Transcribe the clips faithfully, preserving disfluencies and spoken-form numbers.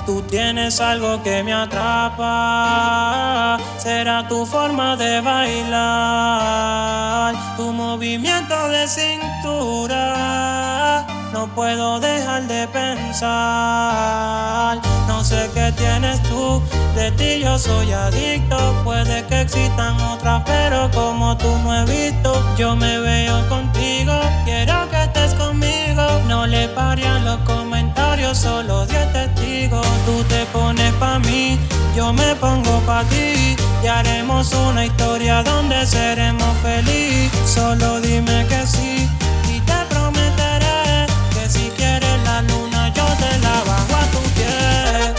Tú tienes algo que me atrapa, será tu forma de bailar, tu movimiento de cintura, no puedo dejar de pensar. No sé qué tienes tú, de ti yo soy adicto, puede que existan otras, pero como tú no he visto. Yo me veo contigo, quiero que estés conmigo, no le pare a los comentarios, solo diez testigos. Tú te pones pa' mí, yo me pongo pa' ti, y haremos una historia donde seremos felices. Solo dime que sí, y te prometeré que si quieres la luna yo te la bajo a tu pies.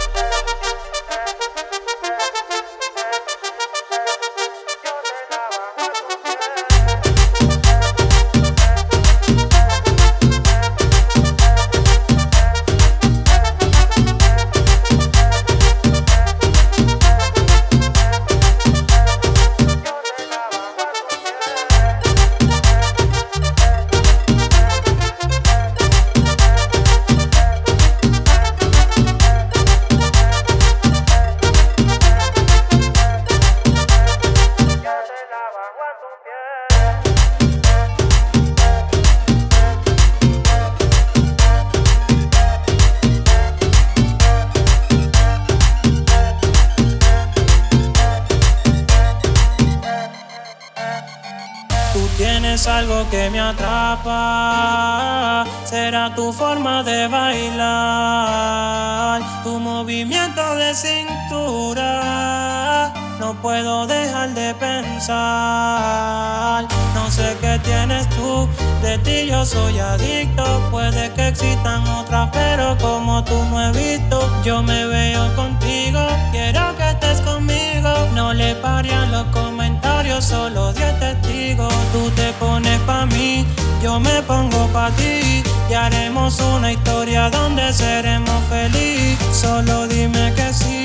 Tú tienes algo que me atrapa, será tu forma de bailar, tu movimiento de cintura, no puedo dejar de pensar. No sé qué tienes tú, de ti yo soy adicto, puede que existan otras, pero como tú no he visto. Yo me veo contigo, quiero que estés conmigo, no le pare a los comentarios, solo diez testigos. Tú te pones pa' mí, yo me pongo pa' ti, y haremos una historia donde seremos felices. Solo dime que sí.